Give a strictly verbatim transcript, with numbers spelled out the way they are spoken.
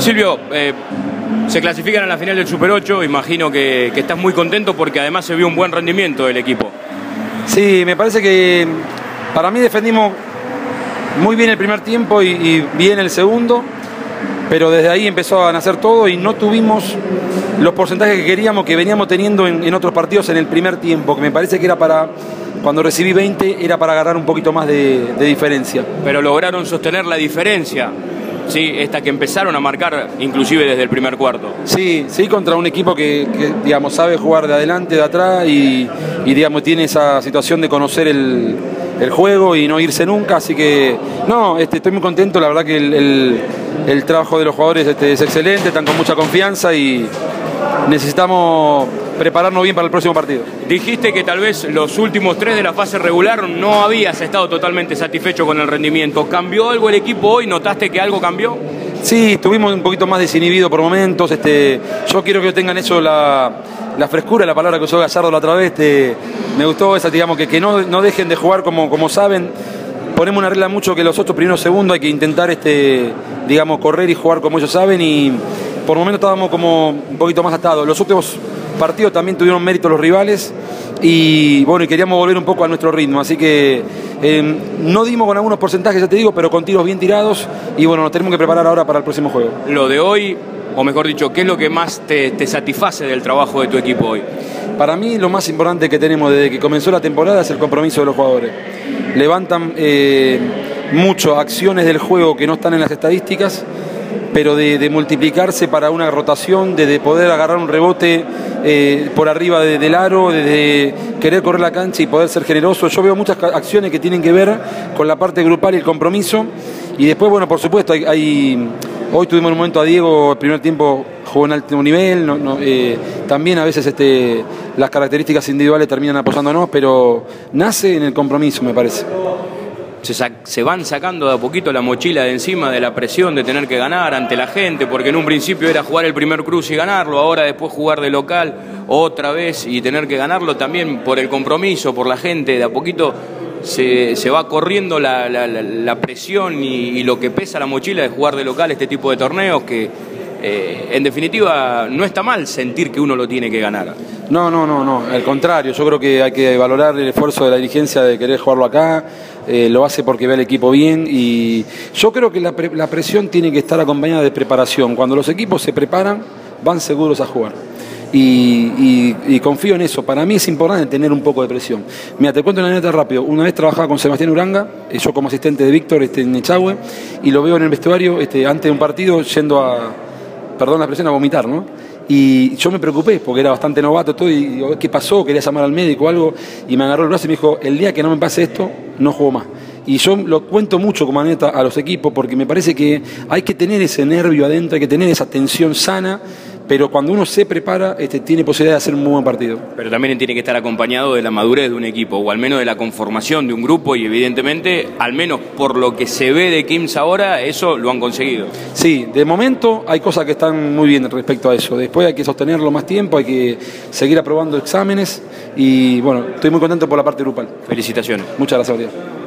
Silvio, eh, se clasifican a la final del Super ocho, imagino que, que estás muy contento porque además se vio un buen rendimiento del equipo. Sí, me parece que para mí defendimos muy bien el primer tiempo y, y bien el segundo, pero desde ahí empezó a nacer todo y no tuvimos los porcentajes que queríamos, que veníamos teniendo en, en otros partidos en el primer tiempo, que me parece que era para, cuando recibí veinte, era para agarrar un poquito más de, de diferencia. Pero lograron sostener la diferencia, sí, esta que empezaron a marcar inclusive desde el primer cuarto. Sí, sí, contra un equipo que, que digamos, sabe jugar de adelante, de atrás y, y digamos, tiene esa situación de conocer el, el juego y no irse nunca, así que no, este, estoy muy contento, la verdad que el, el, el trabajo de los jugadores este, es excelente, están con mucha confianza y necesitamos prepararnos bien para el próximo partido. Dijiste que tal vez los últimos tres de la fase regular no habías estado totalmente satisfecho con el rendimiento. ¿Cambió algo el equipo hoy? ¿Notaste que algo cambió? Sí, estuvimos un poquito más desinhibidos por momentos. Este, yo quiero que tengan eso, la, la frescura, la palabra que usó Gallardo la otra vez. Este, me gustó esa, digamos, que, que no, no dejen de jugar como, como saben. Ponemos una regla mucho que los otros primeros segundos hay que intentar, este, digamos, correr y jugar como ellos saben y por momentos estábamos como un poquito más atados. Los últimos partidos también tuvieron mérito los rivales y bueno, y queríamos volver un poco a nuestro ritmo, así que eh, no dimos con algunos porcentajes, ya te digo, pero con tiros bien tirados y bueno, nos tenemos que preparar ahora para el próximo juego. Lo de hoy, o mejor dicho, ¿qué es lo que más te, te satisface del trabajo de tu equipo hoy? Para mí lo más importante que tenemos desde que comenzó la temporada es el compromiso de los jugadores. Levantan eh, mucho acciones del juego que no están en las estadísticas, pero de, de multiplicarse para una rotación, de, de poder agarrar un rebote eh, por arriba de, del aro, de, de querer correr la cancha y poder ser generoso. Yo veo muchas acciones que tienen que ver con la parte grupal y el compromiso. Y después, bueno, por supuesto, hay, hay hoy tuvimos un momento a Diego, el primer tiempo jugó en alto nivel, no, no, eh, también a veces este, las características individuales terminan apoyándonos, pero nace en el compromiso, me parece. Se, se van sacando de a poquito la mochila de encima de la presión de tener que ganar ante la gente, porque en un principio era jugar el primer cruce y ganarlo, ahora después jugar de local otra vez y tener que ganarlo también por el compromiso, por la gente, de a poquito se, se va corriendo la, la, la presión y, y lo que pesa la mochila de jugar de local este tipo de torneos que eh, en definitiva no está mal sentir que uno lo tiene que ganar. No, no, no, no, al contrario, yo creo que hay que valorar el esfuerzo de la dirigencia de querer jugarlo acá, eh, lo hace porque ve al equipo bien y yo creo que la, pre la presión tiene que estar acompañada de preparación. Cuando los equipos se preparan, van seguros a jugar. Y, y, y confío en eso. Para mí es importante tener un poco de presión. Mira, te cuento una anécdota rápido. Una vez trabajaba con Sebastián Uranga, yo como asistente de Víctor este, en Echagüe, y lo veo en el vestuario este, antes de un partido yendo a, perdón la expresión, a vomitar, ¿no? Y yo me preocupé porque era bastante novato todo y digo, ¿qué pasó? Quería llamar al médico o algo y me agarró el brazo y me dijo, el día que no me pase esto, no juego más. Y yo lo cuento mucho como anécdota a los equipos porque me parece que hay que tener ese nervio adentro, hay que tener esa tensión sana, pero cuando uno se prepara este, tiene posibilidad de hacer un muy buen partido. Pero también tiene que estar acompañado de la madurez de un equipo, o al menos de la conformación de un grupo, y evidentemente, al menos por lo que se ve de Quimsa ahora, eso lo han conseguido. Sí, de momento hay cosas que están muy bien respecto a eso. Después hay que sostenerlo más tiempo, hay que seguir aprobando exámenes y bueno, estoy muy contento por la parte grupal. Felicitaciones. Muchas gracias, María.